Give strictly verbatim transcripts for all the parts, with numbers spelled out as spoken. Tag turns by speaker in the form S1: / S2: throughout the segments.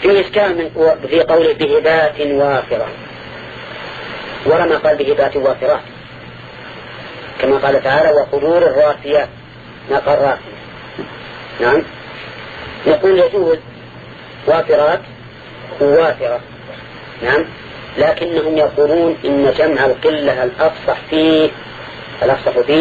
S1: في إشكال من في قوله بهبات وافرة، ولما قال بهبات وافرات كما قال تعالى وقدور الراسيات ما قال راسية. نعم، نقول يجوز وافرات ووافرة. نعم، لكنهم يقولون إن جمع القلة الأفصح فيه الأفصح فيه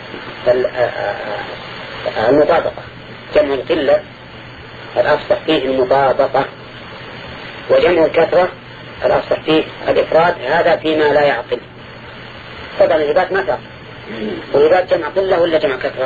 S1: المطابقة. جمع القلة الأفصح فيه المطابقة، وجمع الكثرة الأفصح فيه الإفراد. هذا فيما لا يعقل. طبعا الهبات ما تعقل. والهبات جمع قلة ولا جمع كثرة؟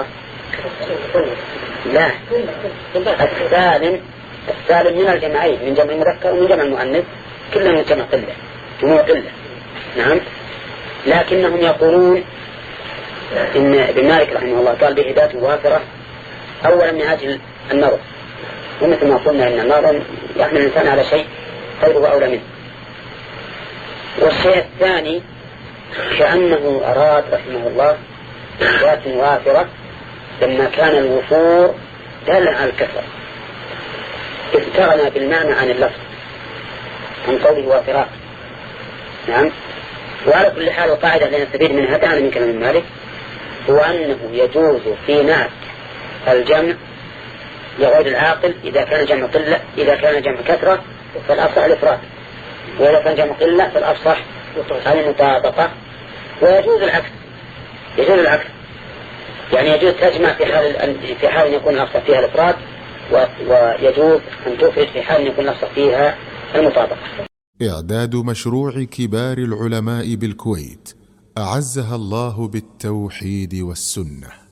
S1: لا، السالم السالم من الجمعين، من جمع المذكر ومن جمع المؤنث، كلهم من جمع قلة، جموع قلة. نعم، لكنهم يقولون إن ابن مالك رحمه الله قال بهبات وافرة أولا من أجل النظر، ومثل ما قلنا إن النظر يحمل الإنسان على شيء غيره أولى منه. والشيء الثاني كأنه أراد رحمه الله بهبات وافرة لما كان الوفور دالا على الكثرة، اقترن بالمعنى عن اللفظ عن قوله وافرات. نعم، وعلى كل حال القاعدة التي نستفيد منها تعالى من كلام مالك هو أنه يجوز في نعت الجمع يعود العاقل إذا كان جمع قلة، إذا كان جمع كثرة فالأفصح الإفراد، وإذا كان جمع قلة فالأفصح المطابقة. ويجوز العكس، يجوز العكس يعني يجوز تجمع في حال في حال يكون الأفصح فيها الإفراد، ويجوز أن تفرد في حال يكون الأفصح فيها المطابقة.
S2: إعداد مشروع كبار العلماء بالكويت أعزها الله بالتوحيد والسنة.